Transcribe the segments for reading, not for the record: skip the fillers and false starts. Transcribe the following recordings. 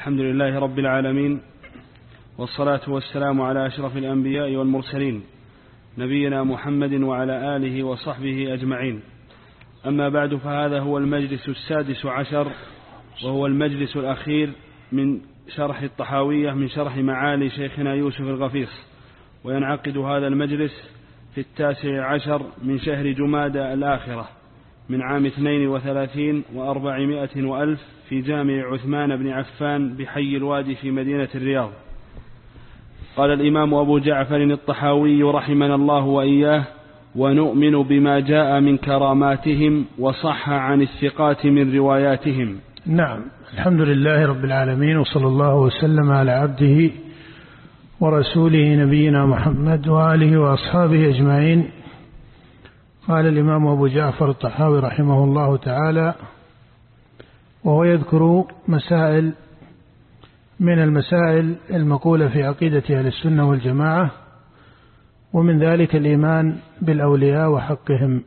الحمد لله رب العالمين، والصلاة والسلام على أشرف الأنبياء والمرسلين نبينا محمد وعلى آله وصحبه أجمعين. أما بعد، فهذا هو المجلس 16، وهو المجلس الأخير من شرح الطحاوية من شرح معالي شيخنا يوسف الغفيص، وينعقد هذا المجلس في 19 من شهر جمادى الآخرة من عام 32 و400 وألف في جامع عثمان بن عفان بحي الوادي في مدينة الرياض. قال الإمام أبو جعفر الطحاوي رحمنا الله وإياه: ونؤمن بما جاء من كراماتهم وصح عن الثقات من رواياتهم. نعم، الحمد لله رب العالمين، وصلى الله وسلم على عبده ورسوله نبينا محمد وآله وأصحابه أجمعين. قال الإمام أبو جعفر الطحاوي رحمه الله تعالى، وهو يذكر مسائل من المسائل المقولة في عقيدة أهل السنة والجماعة، ومن ذلك الإيمان بالأولياء وحقهم.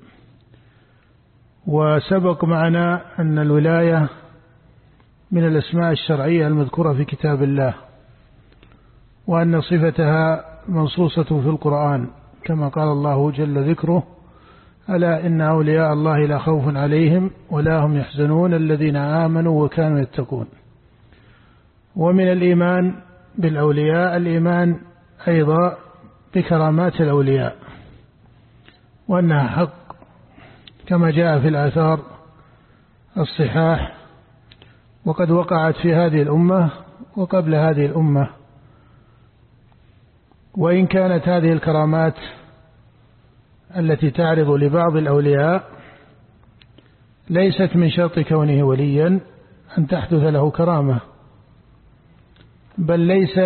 وسبق معنا أن الولاية من الأسماء الشرعية المذكورة في كتاب الله، وأن صفتها منصوصة في القرآن كما قال الله جل ذكره: ألا إن أولياء الله لا خوف عليهم ولا هم يحزنون الذين آمنوا وكانوا يتقون. ومن الإيمان بالأولياء الإيمان أيضا بكرامات الأولياء، وأنها حق كما جاء في الآثار الصحاح، وقد وقعت في هذه الأمة وقبل هذه الأمة. وإن كانت هذه الكرامات التي تعرض لبعض الأولياء ليست من شرط كونه وليا أن تحدث له كرامة، بل ليس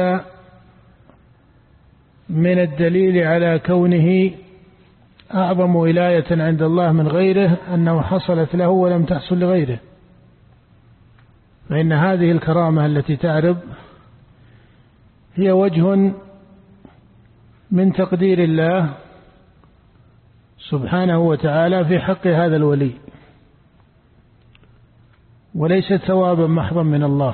من الدليل على كونه أعظم ولاية عند الله من غيره أنه حصلت له ولم تحصل لغيره، فإن هذه الكرامة التي تعرض هي وجه من تقدير الله سبحانه وتعالى في حق هذا الولي، وليست ثوابا محضا من الله.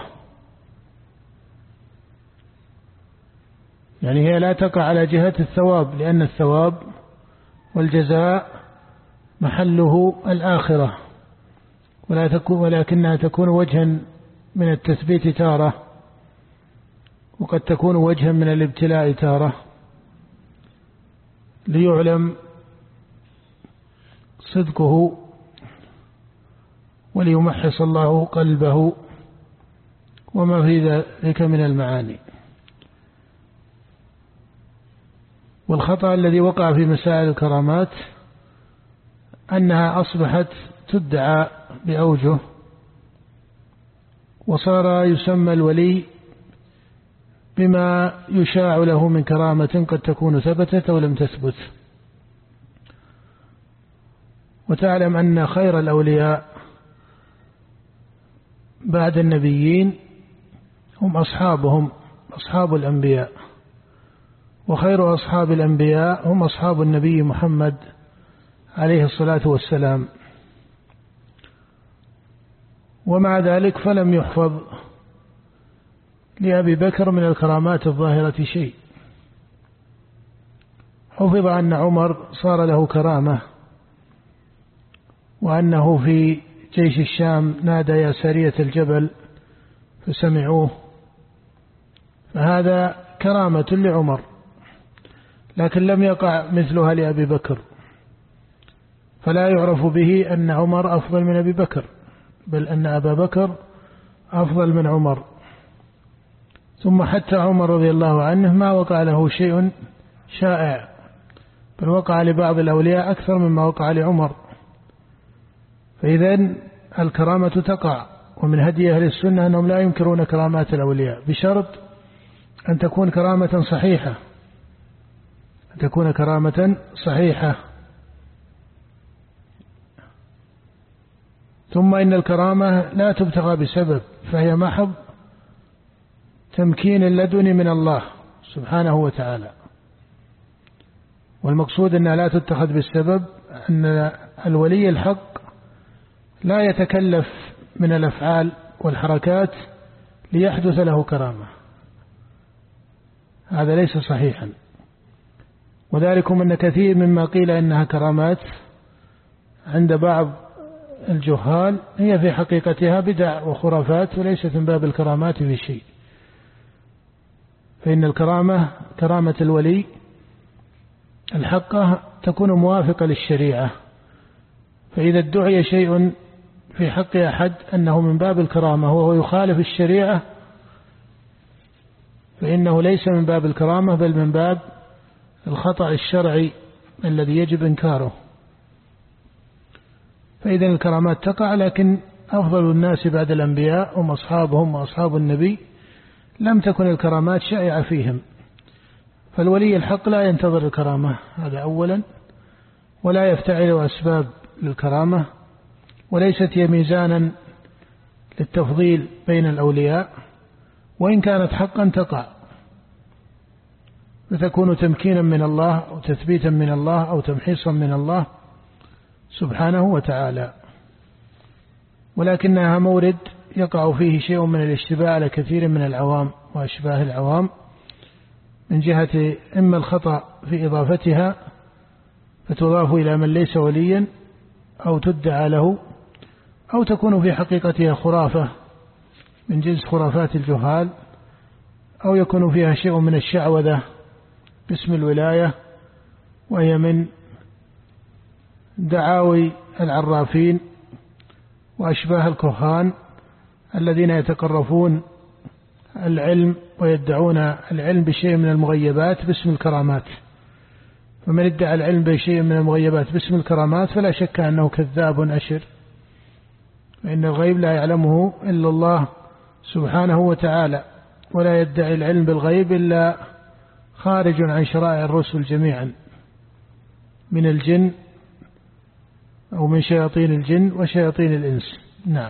يعني هي لا تقع على جهة الثواب، لأن الثواب والجزاء محله الآخرة، ولكنها تكون وجها من التثبيت تارة، وقد تكون وجها من الابتلاء تارة، ليعلم صدقه وليمحص الله قلبه وما في ذلك من المعاني. والخطأ الذي وقع في مسائل الكرامات أنها أصبحت تدعى بأوجه، وصار يسمى الولي بما يشاع له من كرامة قد تكون ثبتت أو لم تثبت. وتعلم أن خير الأولياء بعد النبيين هم أصحاب الأنبياء، وخير أصحاب الأنبياء هم أصحاب النبي محمد عليه الصلاة والسلام. ومع ذلك فلم يحفظ لأبي بكر من الكرامات الظاهرة شيء. حفظ أن عمر صار له كرامة، وأنه في جيش الشام نادى يا سارية الجبل فسمعوه، فهذا كرامة لعمر، لكن لم يقع مثلها لأبي بكر، فلا يعرف به أن عمر أفضل من أبي بكر، بل أن أبا بكر أفضل من عمر. ثم حتى عمر رضي الله عنه ما وقع له شيء شائع، بل وقع لبعض الأولياء أكثر مما وقع لعمر. فإذن الكرامة تقع، ومن هدي أهل السنة أنهم لا ينكرون كرامات الأولياء، بشرط أن تكون كرامة صحيحة. ثم إن الكرامة لا تبتغى بسبب، فهي محض تمكين لدني من الله سبحانه وتعالى. والمقصود أنها لا تتخذ بالسبب، أن الولي الحق لا يتكلف من الأفعال والحركات ليحدث له كرامة، هذا ليس صحيحا. وذلكم أن كثير مما قيل إنها كرامات عند بعض الجهال هي في حقيقتها بدع وخرافات وليست من باب الكرامات في شيء. فإن الكرامة كرامة الولي الحقة تكون موافقة للشريعة، فإذا ادعي شيء في حق أحد أنه من باب الكرامة وهو يخالف الشريعة فإنه ليس من باب الكرامة بل من باب الخطأ الشرعي الذي يجب إنكاره. فإذا الكرامات تقع، لكن أفضل الناس بعد الأنبياء هم أصحابهم وأصحاب النبي لم تكن الكرامات شائعة فيهم، فالولي الحق لا ينتظر الكرامة، هذا أولا، ولا يفتعل أسباب للكرامة، وليست هي ميزانا للتفضيل بين الأولياء، وإن كانت حقا تقع فتكون تمكينا من الله أو تثبيتا من الله أو تمحيصا من الله سبحانه وتعالى، ولكنها مورد يقع فيه شيء من الاشتباه على كثير من العوام وأشباه العوام من جهة إما الخطأ في إضافتها فتضاف إلى من ليس وليا أو تدعى له، أو تكون في حقيقتها خرافة من جنس خرافات الجهال، أو يكون فيها شيء من الشعوذة باسم الولاية، وهي من دعاوي العرافين وأشباه الكهان الذين يتقرفون العلم ويدعون العلم بشيء من المغيبات باسم الكرامات. فمن ادعى العلم بشيء من المغيبات باسم الكرامات فلا شك أنه كذاب أشر، فإن الغيب لا يعلمه إلا الله سبحانه وتعالى، ولا يدعي العلم بالغيب إلا خارج عن شرائع الرسل جميعا من الجن أو من شياطين الجن وشياطين الإنس. نعم.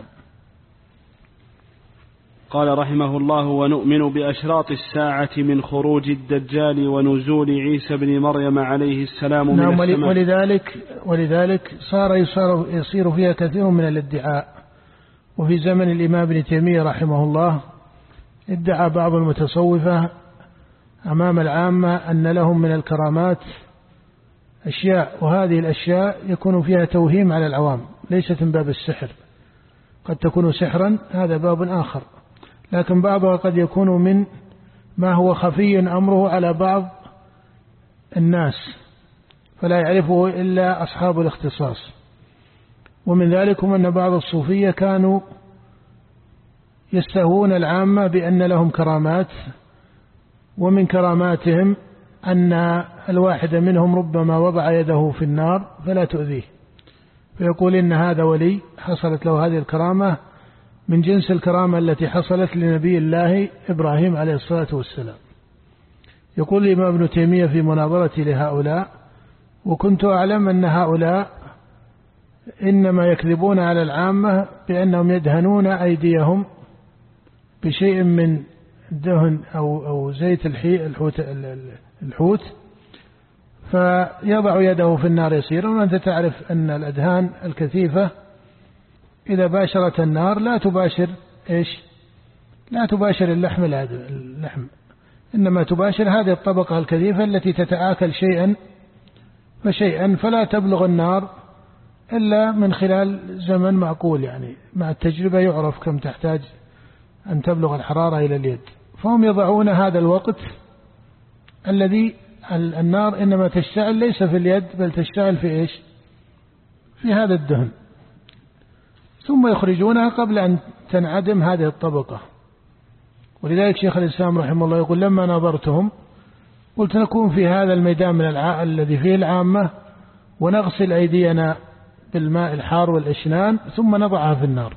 قال رحمه الله: ونؤمن بأشراط الساعة من خروج الدجال ونزول عيسى بن مريم عليه السلام من السماء. ولذلك يصير فيها كثير من الادعاء. وفي زمن الإمام ابن تيمية رحمه الله ادعى بعض المتصوفة أمام العامة أن لهم من الكرامات أشياء، وهذه الأشياء يكون فيها توهيم على العوام، ليست من باب السحر، قد تكون سحرا هذا باب آخر، لكن بعضها قد يكون من ما هو خفي أمره على بعض الناس فلا يعرفه إلا أصحاب الاختصاص. ومن ذلكم أن بعض الصوفية كانوا يستهون العامة بأن لهم كرامات، ومن كراماتهم أن الواحد منهم ربما وضع يده في النار فلا تؤذيه، فيقول إن هذا ولي حصلت له هذه الكرامة من جنس الكرامة التي حصلت لنبي الله إبراهيم عليه الصلاة والسلام. يقول الإمام ابن تيمية في مناظرة لهؤلاء: وكنت أعلم أن هؤلاء إنما يكذبون على العامة بأنهم يدهنون أيديهم بشيء من دهن أو زيت الحوت فيضع يده في النار يسيرا، وأنت تعرف أن الأدهان الكثيفة إذا باشرت النار لا تباشر اللحم، إنما تباشر هذه الطبقة الكثيفة التي تتآكل شيئا فشيئا، فلا تبلغ النار إلا من خلال زمن معقول، يعني مع التجربة يعرف كم تحتاج أن تبلغ الحرارة إلى اليد. فهم يضعون هذا الوقت الذي النار إنما تشتعل ليس في اليد بل تشتعل في في هذا الدهن، ثم يخرجونها قبل أن تنعدم هذه الطبقة. ولذلك شيخ الإسلام رحمه الله يقول: لما نظرتهم قلت نكون في هذا الميدان من الذي فيه العامة ونغسل أيدينا بالماء الحار والإشنان ثم نضعها في النار.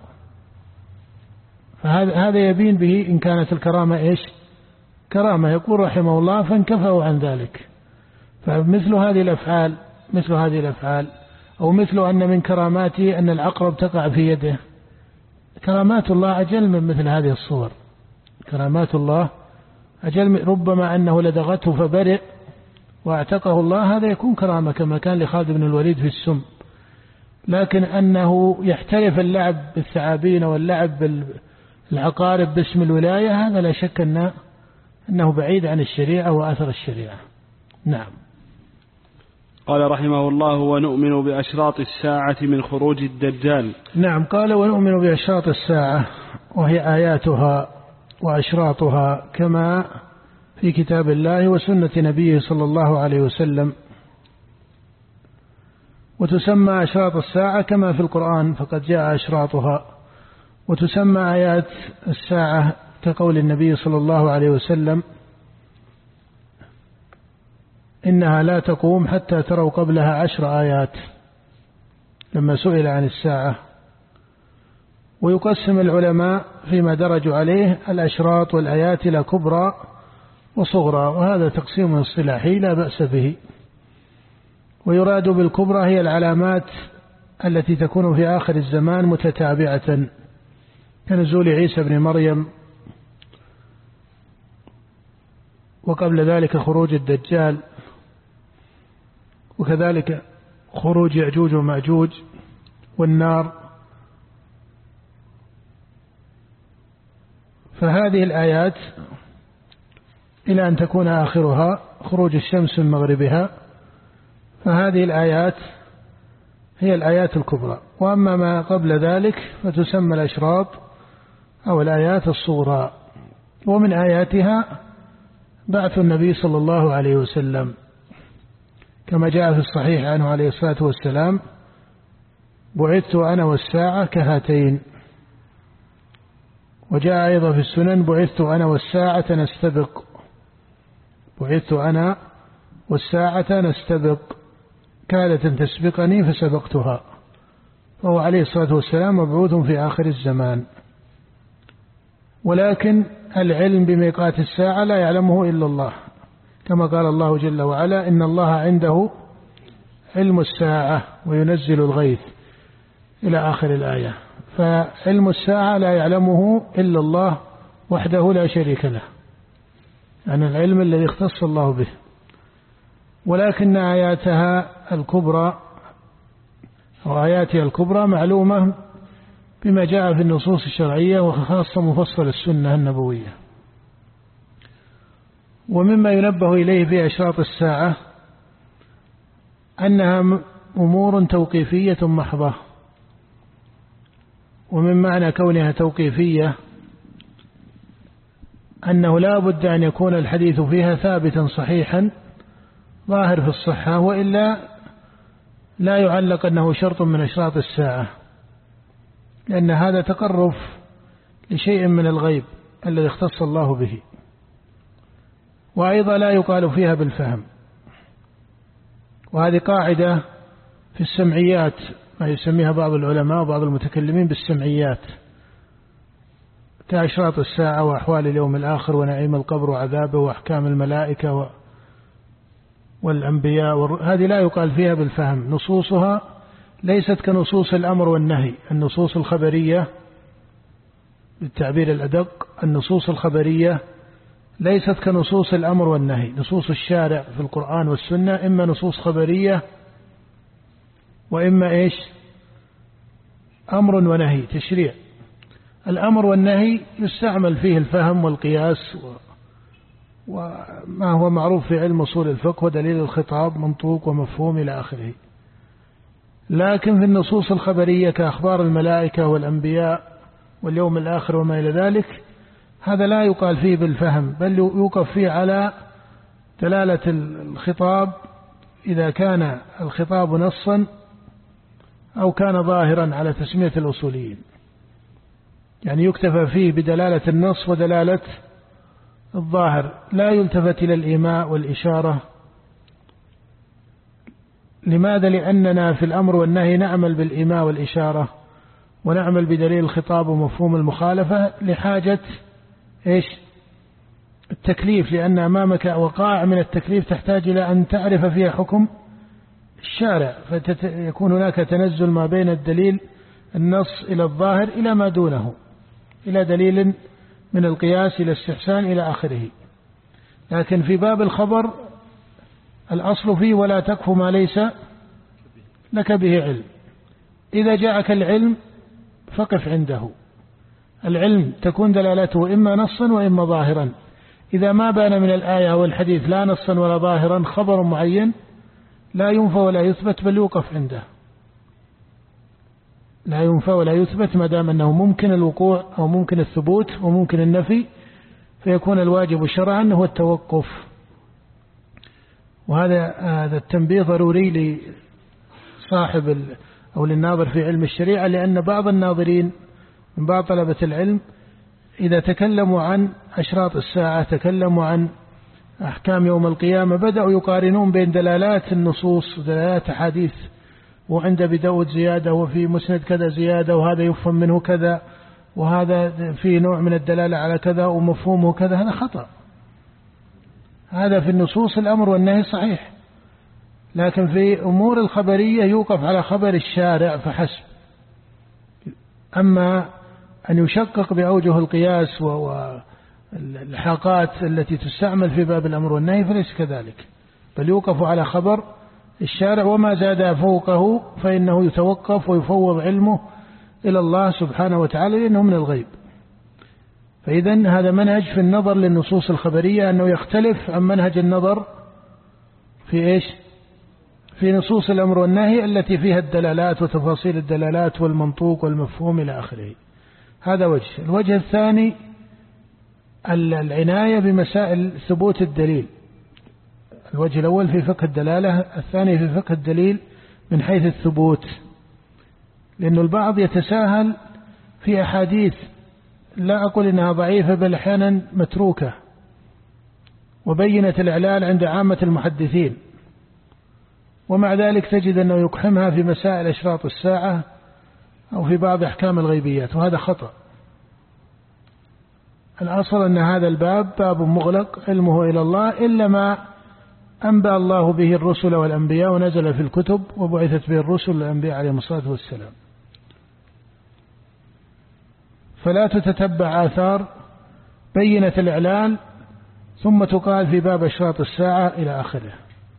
فهذا يبين به إن كانت الكرامة كرامة. يقول رحمه الله: فانكفوا عن ذلك. فمثل هذه الأفعال أو مثل أن من كراماته أن العقرب تقع في يده، كرامات الله أجل من مثل هذه الصور. كرامات الله أجل، ربما أنه لدغته فبرئ واعتقه الله، هذا يكون كرامة كما كان لخالد بن الوليد في السم. لكن أنه يحترف اللعب بالثعابين واللعب العقارب باسم الولاية هذا لا شك أنه بعيد عن الشريعة وأثر الشريعة. نعم. قال رحمه الله: ونؤمن بأشراط الساعة من خروج الدجال. نعم، قال ونؤمن بأشراط الساعة وهي آياتها وأشراطها كما في كتاب الله وسنة نبيه صلى الله عليه وسلم. وتسمى أشراط الساعة كما في القرآن فقد جاء أشراطها، وتسمى آيات الساعة كقول النبي صلى الله عليه وسلم: إنها لا تقوم حتى تروا قبلها 10 آيات، لما سئل عن الساعة. ويقسم العلماء فيما درجوا عليه الأشراط والآيات إلى كبرى وصغرى، وهذا تقسيم اصطلاحي لا بأس به. ويراد بالكبرى هي العلامات التي تكون في آخر الزمان متتابعة، كنزول عيسى بن مريم، وقبل ذلك خروج الدجال، وكذلك خروج يأجوج ومأجوج والنار. فهذه الآيات إلى أن تكون آخرها خروج الشمس من مغربها، فهذه الآيات هي الآيات الكبرى. وأما ما قبل ذلك فتسمى الأشراط أو الآيات الصغرى. ومن آياتها بعث النبي صلى الله عليه وسلم كما جاء في الصحيح عنه عليه الصلاة والسلام: بعثت أنا والساعة كهاتين. وجاء أيضا في السنن: بعثت أنا والساعة نستبق. بعثت أنا والساعة نستبق، كادت أن تسبقني فسبقتها. فهو عليه الصلاة والسلام مبعوث في آخر الزمان. ولكن العلم بميقات الساعة لا يعلمه إلا الله، كما قال الله جل وعلا: إن الله عنده علم الساعة وينزل الغيث إلى آخر الآية. فعلم الساعة لا يعلمه إلا الله وحده لا شريك له، يعني العلم الذي اختص الله به. ولكن آياتها الكبرى أو آياتها الكبرى معلومة بما جاء في النصوص الشرعية، وخاصة مفصل السنة النبوية. ومما ينبه إليه في أشراط الساعة أنها أمور توقيفية محضة. ومن معنى كونها توقيفية أنه لا بد أن يكون الحديث فيها ثابتا صحيحا ظاهر في الصحة، وإلا لا يعلق أنه شرط من أشراط الساعة، لأن هذا تقرب لشيء من الغيب الذي اختص الله به. وأيضا لا يقال فيها بالفهم. وهذه قاعدة في السمعيات، ما يسميها بعض العلماء وبعض المتكلمين بالسمعيات، كأشراط الساعة وأحوال اليوم الآخر ونعيم القبر وعذابه وأحكام الملائكة والأنبياء. هذه لا يقال فيها بالفهم. نصوصها ليست كنصوص الأمر والنهي. النصوص الخبرية بالتعبير الأدق، النصوص الخبرية ليست كنصوص الأمر والنهي. نصوص الشارع في القرآن والسنة إما نصوص خبرية وإما أمر ونهي تشريع. الأمر والنهي يستعمل فيه الفهم والقياس وما هو معروف في علم أصول الفقه ودليل الخطاب منطوق ومفهوم إلى آخره. لكن في النصوص الخبرية كأخبار الملائكة والأنبياء واليوم الآخر وما إلى ذلك، هذا لا يقال فيه بالفهم، بل يوقف فيه على دلالة الخطاب، إذا كان الخطاب نصا أو كان ظاهرا على تسمية الأصوليين. يعني يكتفى فيه بدلالة النص ودلالة الظاهر، لا يلتفت إلى الإيماء والإشارة. لماذا؟ لأننا في الأمر والنهي نعمل بالإيماء والإشارة، ونعمل بدليل الخطاب ومفهوم المخالفة لحاجة التكليف، لأن أمامك وقائع من التكليف تحتاج إلى أن تعرف فيها حكم الشارع، فيكون هناك تنزل ما بين الدليل النص إلى الظاهر إلى ما دونه، إلى دليل من القياس إلى استحسان إلى آخره. لكن في باب الخبر الأصل فيه ولا تقف ما ليس لك به علم. إذا جاءك العلم فقف عنده، العلم تكون دلالته إما نصا وإما ظاهرا. إذا ما بان من الآية والحديث لا نصا ولا ظاهرا خبر معين لا ينفى ولا يثبت بل يوقف عنده، لا ينفى ولا يثبت ما دام أنه ممكن الوقوع أو ممكن الثبوت وممكن النفي، فيكون الواجب شرعا هو التوقف. وهذا التنبيه ضروري لصاحب أو للناظر في علم الشريعة، لأن بعض الناظرين من بعض طلبة العلم إذا تكلموا عن أشراط الساعة، تكلموا عن أحكام يوم القيامة، بدأوا يقارنون بين دلالات النصوص ودلالات حديث، وعند أبي داود زيادة وفي مسند كذا زيادة وهذا يفهم منه كذا وهذا فيه نوع من الدلالة على كذا ومفهومه كذا. هذا خطأ. هذا في النصوص الأمر والنهي صحيح، لكن في أمور الخبرية يوقف على خبر الشارع فحسب. أما أن يشقق بأوجه القياس والحاقات التي تستعمل في باب الأمر والنهي فليس كذلك، بل يوقف على خبر الشارع، وما زاد فوقه فإنه يتوقف ويفوض علمه إلى الله سبحانه وتعالى لأنه من الغيب. فإذن هذا منهج في النظر للنصوص الخبرية أنه يختلف عن منهج النظر في إيش؟ في نصوص الأمر والنهي التي فيها الدلالات وتفاصيل الدلالات والمنطوق والمفهوم إلى آخره. هذا وجه. الوجه الثاني العناية بمسائل ثبوت الدليل. الوجه الأول في فقه الدلالة، الثاني في فقه الدليل من حيث الثبوت، لأن البعض يتساهل في أحاديث لا أقول إنها ضعيفة بل أحيانا متروكة وبينة الإعلال عند عامة المحدثين، ومع ذلك تجد أنه يقحمها في مسائل أشراط الساعة أو في بعض أحكام الغيبيات، وهذا خطأ. الأصل أن هذا الباب باب مغلق علمه إلى الله إلا ما أنبأ الله به الرسل والأنبياء ونزل في الكتب وبعثت به الرسل والأنبياء عليهم الصلاة والسلام. فلا تتتبع آثار بينة الإعلان ثم تقال في باب أشراط الساعة إلى آخره.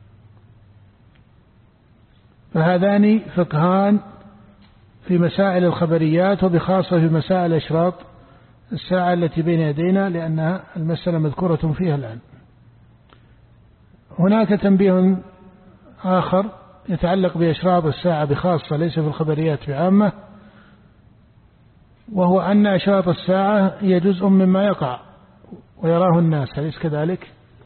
فهذان فقهان في مسائل الخبريات، وبخاصة في مسائل أشراط الساعة التي بين يدينا، لأنها المسألة مذكورة فيها الآن. هناك تنبيه آخر يتعلق بأشراط الساعة بخاصة ليس في الخبريات بعامة، وهو أن أشراط الساعة هي جزء مما يقع ويراه الناس، أليس كذلك؟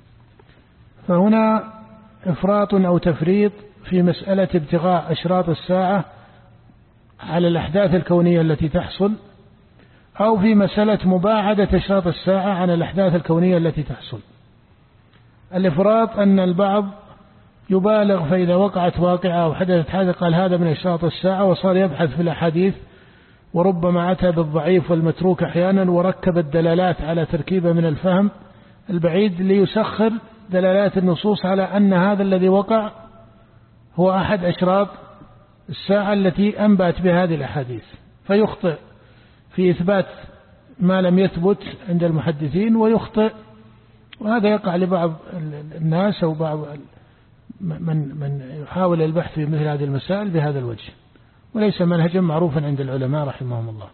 فهنا إفراط أو تفريط في مسألة ابتغاء أشراط الساعة على الأحداث الكونية التي تحصل، أو في مسألة مباعدة أشراط الساعة عن الأحداث الكونية التي تحصل. الإفراط أن البعض يبالغ، فإذا وقعت واقعة أو حدثت حادثة قال هذا من أشراط الساعة، وصار يبحث في الأحاديث وربما أتى بالضعيف والمتروك أحيانا، وركب الدلالات على تركيبة من الفهم البعيد ليسخر دلالات النصوص على أن هذا الذي وقع هو أحد أشراط الساعة التي أنبأت بهذه الأحاديث، فيخطئ في إثبات ما لم يثبت عند المحدثين ويخطئ. وهذا يقع لبعض الناس أو بعض من يحاول البحث في مثل هذه المسائل بهذا الوجه، وليس منهجا معروفا عند العلماء رحمهم الله.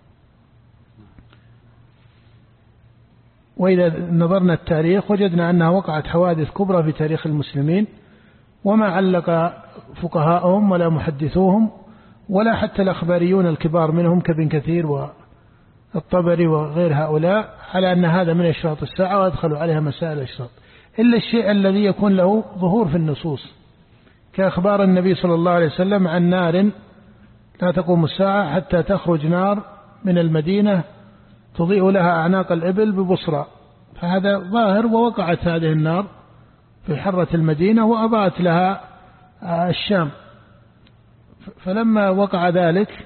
وإذا نظرنا التاريخ وجدنا أنها وقعت حوادث كبرى في تاريخ المسلمين، وما علق فقهاءهم ولا محدثوهم ولا حتى الأخباريون الكبار منهم كابن كثير والطبري وغير هؤلاء على أن هذا من أشراط الساعة وأدخلوا عليها مسائل الأشراط، إلا الشيء الذي يكون له ظهور في النصوص، كأخبار النبي صلى الله عليه وسلم عن نار لا تقوم الساعة حتى تخرج نار من المدينة تضيء لها أعناق الإبل ببصرى، فهذا ظاهر، ووقعت هذه النار في حرة المدينة وأضاءت لها الشام. فلما وقع ذلك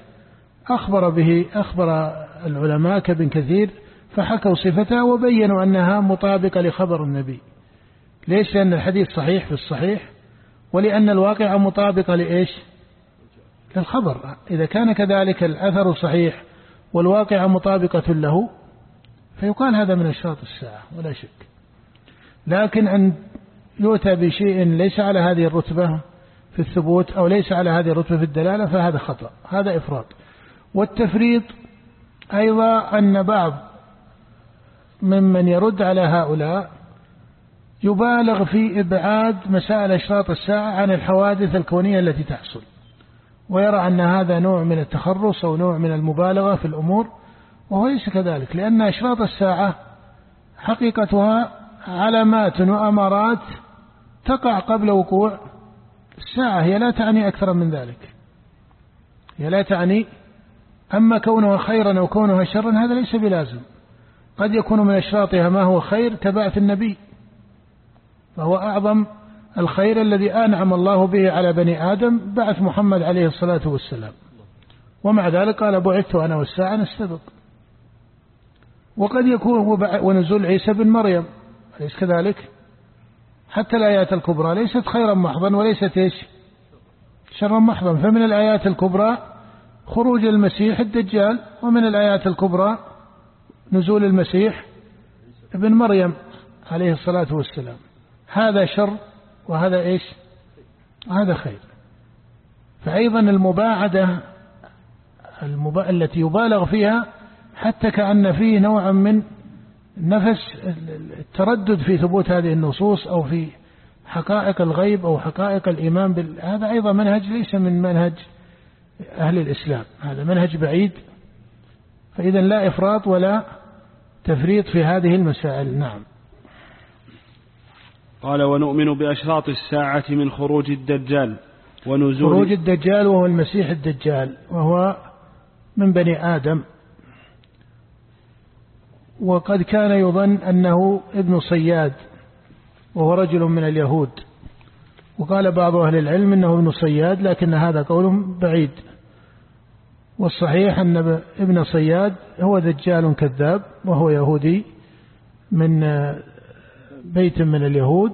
أخبر العلماء كابن كثير فحكوا صفتها وبينوا أنها مطابقة لخبر النبي. ليش؟ لأن الحديث صحيح في الصحيح، ولأن الواقع مطابقة لإيش؟ للخبر. إذا كان كذلك الأثر صحيح والواقع مطابقة له فيقال هذا من أشراط الساعة ولا شك. لكن أن يؤتى بشيء ليس على هذه الرتبة في الثبوت أو ليس على هذه الرتبة في الدلالة فهذا خطأ، هذا إفراط. والتفريط أيضا أن بعض ممن يرد على هؤلاء يبالغ في إبعاد مسائل أشراط الساعة عن الحوادث الكونية التي تحصل، ويرى أن هذا نوع من التخرص أو نوع من المبالغة في الأمور، وهو ليس كذلك، لأن أشراط الساعة حقيقتها علامات وأمارات تقع قبل وقوع الساعة، هي لا تعني أكثر من ذلك، هي لا تعني. أما كونها خيرا أو كونها شرا هذا ليس بلازم، قد يكون من أشراطها ما هو خير كبعث النبي، فهو أعظم الخير الذي أنعم الله به على بني آدم، بعث محمد عليه الصلاة والسلام، ومع ذلك قال بعثت أنا والساعة نستبق. وقد يكون ونزول عيسى بن مريم أليس كذلك؟ حتى الآيات الكبرى ليست خيرا محضا وليست إيش؟ شرا محضا. فمن الآيات الكبرى خروج المسيح الدجال، ومن الآيات الكبرى نزول المسيح ابن مريم عليه الصلاة والسلام. هذا شر وهذا إيش؟ هذا خير. فأيضا المباعدة التي يبالغ فيها حتى كأن فيه نوع من نفس التردد في ثبوت هذه النصوص أو في حقائق الغيب أو حقائق الإيمان هذا أيضا منهج ليس من منهج أهل الإسلام، هذا منهج بعيد. فإذا لا إفراط ولا تفريط في هذه المسائل. نعم. قال ونؤمن بأشراط الساعة من خروج الدجال ونزول خروج الدجال، وهو المسيح الدجال، وهو من بني آدم، وقد كان يظن أنه ابن صياد وهو رجل من اليهود، وقال بعض أهل العلم أنه ابن صياد، لكن هذا قول بعيد، والصحيح أن ابن صياد هو دجال كذاب وهو يهودي من بيت من اليهود.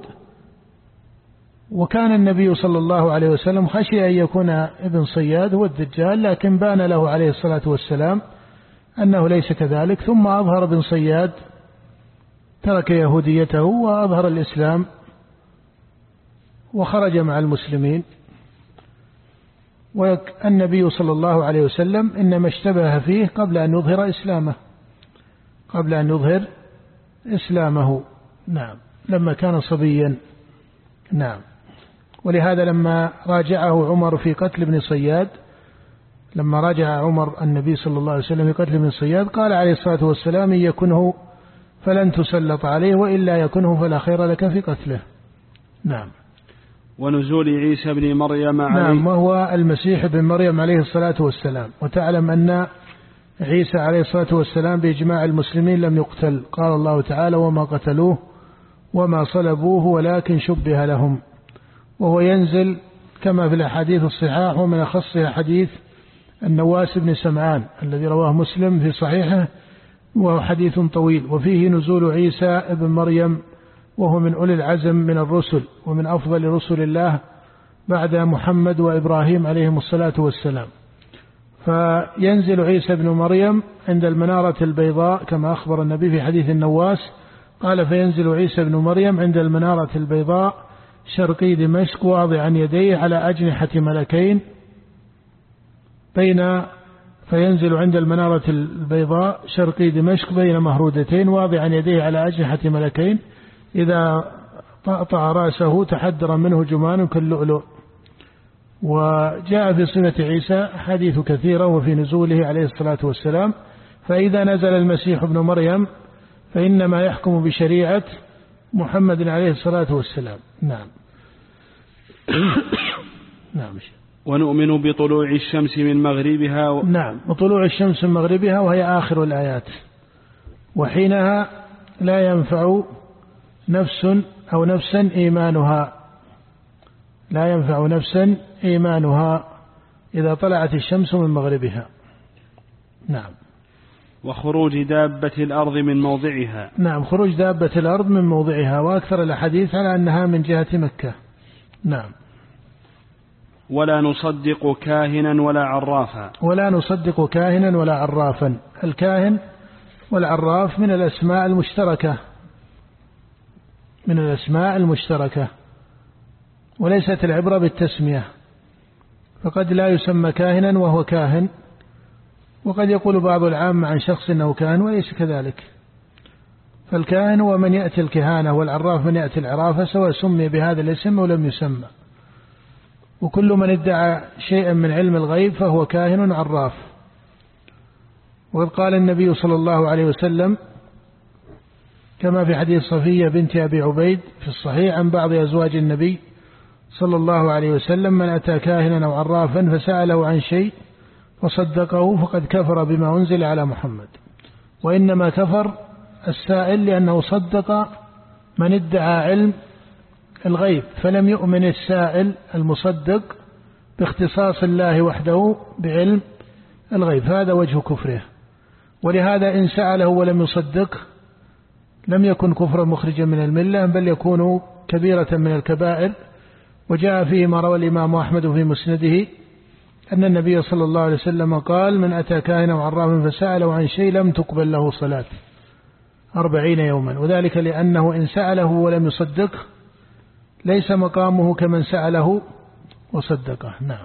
وكان النبي صلى الله عليه وسلم خشي أن يكون ابن صياد هو الدجال، لكن بان له عليه الصلاة والسلام أنه ليس كذلك، ثم أظهر ابن صياد، ترك يهوديته وأظهر الإسلام وخرج مع المسلمين. والنبي صلى الله عليه وسلم إنما اشتبه فيه قبل أن يظهر إسلامه. نعم، لما كان صبيا. نعم. ولهذا لما راجعه عمر في قتل ابن صياد، لما راجع عمر النبي صلى الله عليه وسلم في قتل ابن صياد، قال عليه الصلاة والسلام إن يكنه فلن تسلط عليه، وإلا يكنه فلا خير لك في قتله. نعم. ونزول عيسى بن مريم عليه. نعم، وهو المسيح بن مريم عليه الصلاة والسلام. وتعلم أن عيسى عليه الصلاة والسلام بإجماع المسلمين لم يقتل، قال الله تعالى وما قتلوه وما صلبوه ولكن شبه لهم. وهو ينزل كما في الأحاديث الصحاح، ومن أخصها حديث النواس بن سمعان الذي رواه مسلم في صحيحه، وهو حديث طويل، وفيه نزول عيسى ابن مريم، وهو من أولي العزم من الرسل، ومن أفضل رسل الله بعد محمد وإبراهيم عليهم الصلاة والسلام. فينزل عيسى ابن مريم عند المنارة البيضاء كما أخبر النبي في حديث النواس، قال فينزل عيسى ابن مريم عند المنارة البيضاء شرقي دمشق واضعا يديه على أجنحة ملكين فينزل عند المنارة البيضاء شرقي دمشق بين مهرودتين واضعا يديه على أجنحة ملكين، إذا طأطأ رأسه تحدر منه جمان كاللؤلؤ. وجاء في صفة عيسى حديث كثيرة وفي نزوله عليه الصلاة والسلام. فإذا نزل المسيح ابن مريم فإنما يحكم بشريعة محمد عليه الصلاة والسلام. نعم. نعم. ونؤمن بطلوع الشمس من مغربها. نعم، وطلوع الشمس من مغربها، وهي آخر الآيات، وحينها لا ينفع نفسا إيمانها، لا ينفع نفسا إيمانها إذا طلعت الشمس من مغربها. نعم. وخروج دابة الأرض من موضعها. نعم، خروج دابة الأرض من موضعها، وأكثر الحديث على أنها من جهة مكة. نعم. ولا نصدق كاهنا ولا عرافا. ولا نصدق كاهنا ولا عرافا. الكاهن والعراف من الأسماء المشتركة، وليست العبرة بالتسمية، فقد لا يسمى كاهنا وهو كاهن، وقد يقول بعض العامة عن شخص أنه كاهن وليس كذلك، فالكاهن هو من يأتي الكهانة، والعراف من يأتي العرافة، سواء سمي بهذا الاسم أو لم يسمى. وكل من ادعى شيئا من علم الغيب فهو كاهن عراف. وقد قال النبي صلى الله عليه وسلم كما في حديث صفية بنت أبي عبيد في الصحيح عن بعض أزواج النبي صلى الله عليه وسلم: من أتى كاهنا أو عرافا فسأله عن شيء وصدقه فقد كفر بما أنزل على محمد. وإنما كفر السائل لأنه صدق من ادعى علم الغيب، فلم يؤمن السائل المصدق باختصاص الله وحده بعلم الغيب، هذا وجه كفره. ولهذا إن سأله ولم يصدق لم يكن كفرا مخرجا من الملة، بل يكون كبيرة من الكبائر. وجاء فيه ما روى الإمام أحمد في مسنده أن النبي صلى الله عليه وسلم قال: من أتى كاهنا وعرافا فسأله عن شيء لم تقبل له صلاة 40 يوما، وذلك لأنه إن سأله ولم يصدقه ليس مقامه كمن سأله وصدقه. نعم.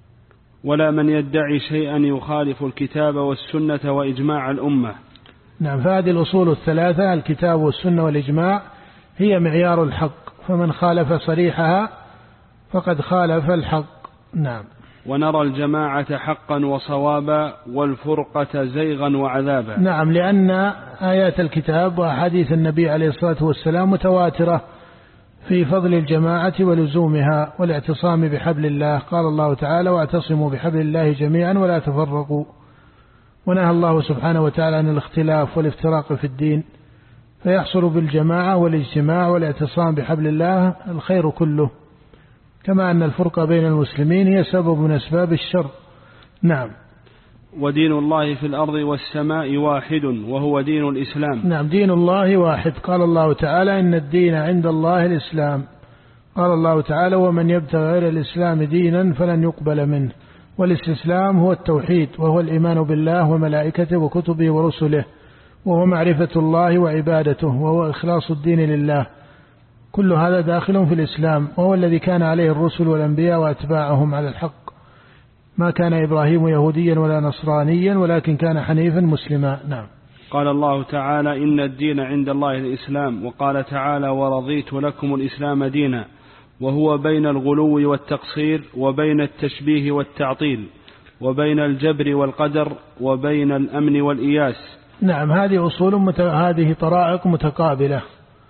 ولا من يدعي شيئا يخالف الكتاب والسنة وإجماع الأمة. نعم، فهذه الأصول الثلاثة: الكتاب والسنة والإجماع هي معيار الحق، فمن خالف صريحها فقد خالف الحق. نعم. ونرى الجماعة حقا وصوابا والفرقة زيغا وعذابا. نعم، لأن آيات الكتاب وأحاديث النبي عليه الصلاة والسلام متواترة في فضل الجماعة ولزومها والاعتصام بحبل الله. قال الله تعالى: واعتصموا بحبل الله جميعا ولا تفرقوا. ونهى الله سبحانه وتعالى عن الاختلاف والافتراق في الدين، فيحصل بالجماعة والاجتماع والاعتصام بحبل الله الخير كله، كما أن الفرقة بين المسلمين هي سبب من أسباب الشر. نعم. ودين الله في الأرض والسماء واحد وهو دين الإسلام. نعم، دين الله واحد. قال الله تعالى: إن الدين عند الله الإسلام. قال الله تعالى: ومن يبتغي غير الإسلام دينا فلن يقبل منه. والاستسلام هو التوحيد، وهو الإيمان بالله وملائكته وكتبه ورسله، وهو معرفة الله وعبادته، وهو إخلاص الدين لله. كل هذا داخل في الإسلام، وهو الذي كان عليه الرسل والأنبياء وأتباعهم على الحق. ما كان إبراهيم يهوديا ولا نصرانيا ولكن كان حنيفا مسلما. نعم. قال الله تعالى: إن الدين عند الله الإسلام. وقال تعالى: ورضيت لكم الإسلام دينا، وهو بين الغلو والتقصير، وبين التشبيه والتعطيل، وبين الجبر والقدر، وبين الأمن والإياس. نعم، هذه أصول هذه طرائق متقابلة،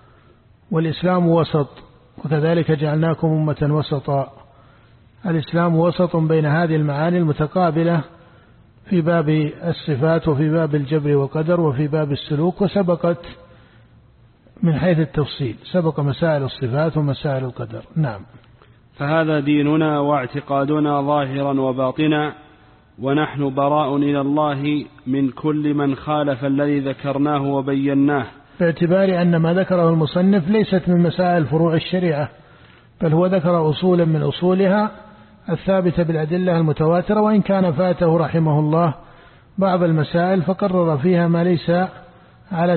والإسلام وسط، وكذلك جعلناكم أمة وسطا. الإسلام وسط بين هذه المعاني المتقابلة في باب الصفات وفي باب الجبر والقدر وفي باب السلوك، وسبقت من حيث التفصيل، سبق مسائل الصفات ومسائل القدر. نعم. فهذا ديننا واعتقادنا ظاهرا وباطنا، ونحن براء إلى الله من كل من خالف الذي ذكرناه وبيناه، باعتبار أن ما ذكره المصنف ليست من مسائل فروع الشريعة، بل هو ذكر أصولا من أصولها الثابتة بالأدلة المتواترة، وإن كان فاته رحمه الله بعض المسائل فقرر فيها ما ليس على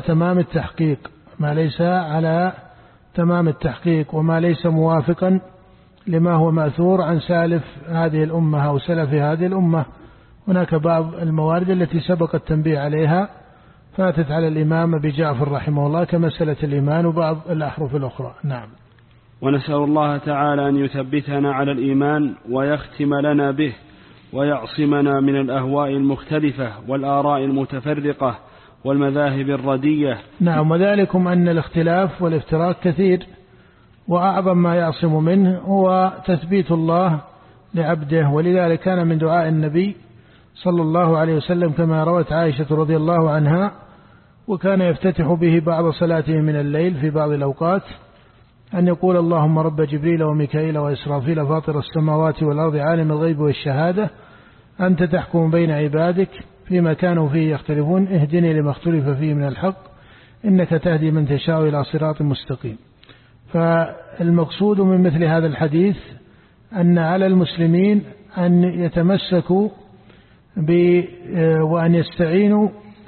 تمام التحقيق وما ليس موافقا لما هو مأثور عن سالف هذه الأمة أو سلف هذه الأمة. هناك بعض الموارد التي سبق التنبيه عليها فاتت على الإمام أبي جعفر رحمه الله كمسألة الإيمان وبعض الأحرف الأخرى. نعم. ونسأل الله تعالى أن يثبتنا على الإيمان ويختم لنا به، ويعصمنا من الأهواء المختلفة والآراء المتفرقة والمذاهب الردية. نعم، وذلكم أن الاختلاف والافتراق كثير، وأعظم ما يعصم منه هو تثبيت الله لعبده. ولذلك كان من دعاء النبي صلى الله عليه وسلم كما روت عائشة رضي الله عنها، وكان يفتتح به بعض صلاته من الليل في بعض الأوقات، أن يقول: اللهم رب جبريل وميكائيل وإسرافيل فاطر السماوات والأرض عالم الغيب والشهادة أنت تحكم بين عبادك فيما كانوا فيه يختلفون اهدني لما اختلف فيه من الحق إنك تهدي من تشاء إلى صراط مستقيم. فالمقصود من مثل هذا الحديث أن على المسلمين أن يتمسكوا وأن يستعينوا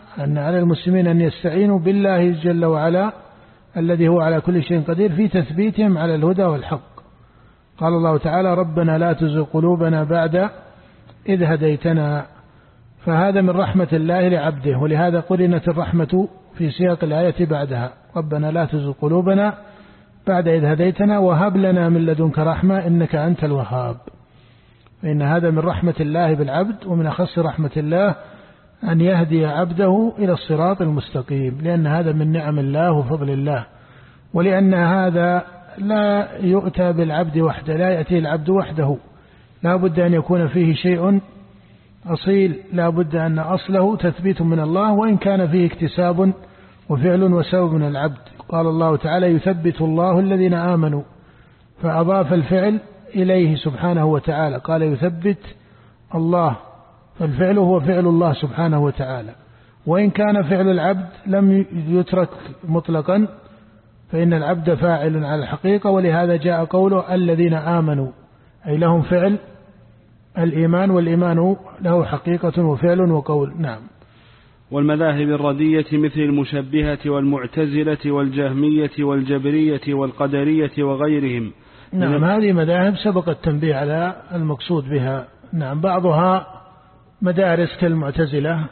بالله جل وعلا الذي هو على كل شيء قدير في تثبيتهم على الهدى والحق. قال الله تعالى: ربنا لا تزغ قلوبنا بعد إذ هديتنا. فهذا من رحمة الله لعبده، ولهذا قرنت الرحمة في سياق الآية بعدها: ربنا لا تزغ قلوبنا بعد إذ هديتنا وهب لنا من لدنك رحمة إنك أنت الوهاب. فإن هذا من رحمة الله بالعبد، ومن أخص رحمة الله أن يهدي عبده إلى الصراط المستقيم، لأن هذا من نعم الله وفضل الله، ولأن هذا لا يؤتى بالعبد وحده، لا يأتي العبد وحده، لا بد أن يكون فيه شيء أصيل، لا بد أن أصله تثبيت من الله، وإن كان فيه اكتساب وفعل وسبب من العبد. قال الله تعالى: يثبت الله الذين آمنوا، فأضاف الفعل إليه سبحانه وتعالى، قال يثبت الله، فالفعل هو فعل الله سبحانه وتعالى، وإن كان فعل العبد لم يترك مطلقا، فإن العبد فاعل على الحقيقة، ولهذا جاء قوله الذين آمنوا، أي لهم فعل الإيمان، والإيمان له حقيقة وفعل وقول. نعم. والمذاهب الردية مثل المشبهة والمعتزلة والجهمية والجبرية والقدرية وغيرهم. نعم، هذه مذاهب سبق التنبيه على المقصود بها. نعم، بعضها مدارس كالمعتزلة،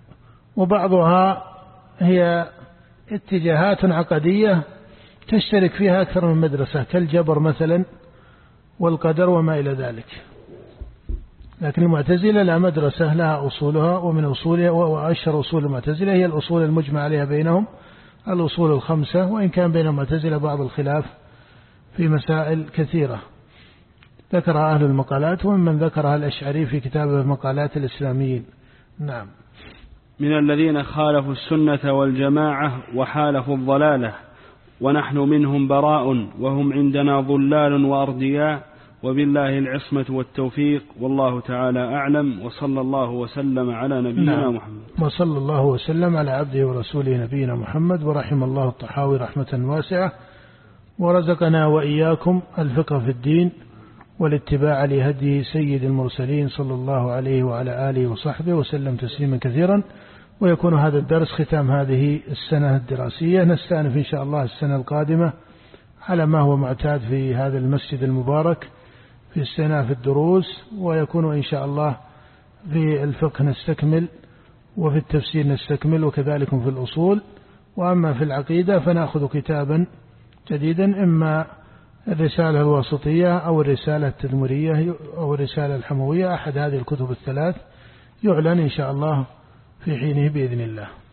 وبعضها هي اتجاهات عقدية تشترك فيها أكثر من مدرسة، كالجبر مثلا والقدر وما إلى ذلك. لكن المعتزلة لا مدرسة لها أصولها، ومن أصولها وأشهر أصول المعتزلة هي الأصول المجمع عليها بينهم، الأصول الخمسة، وإن كان بين المعتزلة بعض الخلاف في مسائل كثيرة ذكرها أهل المقالات، ومن ذكرها الأشعري في كتابه مقالات الإسلاميين. نعم. من الذين خالفوا السنة والجماعة وحالفوا الضلالة، ونحن منهم براء، وهم عندنا ضلال وأردياء، وبالله العصمة والتوفيق، والله تعالى أعلم، وصلى الله وسلم على نبينا محمد. وصلى الله وسلم على عبده ورسوله نبينا محمد. ورحم الله الطحاوي رحمة واسعة، ورزقنا وإياكم الفقه في الدين والاتباع لهدي سيد المرسلين صلى الله عليه وعلى آله وصحبه وسلم تسليما كثيرا. ويكون هذا الدرس ختام هذه السنة الدراسية. نستأنف إن شاء الله السنة القادمة على ما هو معتاد في هذا المسجد المبارك في استئناف الدروس، ويكون إن شاء الله في الفقه نستكمل، وفي التفسير نستكمل، وكذلك في الأصول. وأما في العقيدة فنأخذ كتابا جديدا، إما الرسالة الواسطية أو الرسالة التدمرية أو الرسالة الحموية، أحد هذه الكتب الثلاث، يعلن إن شاء الله في حينه بإذن الله.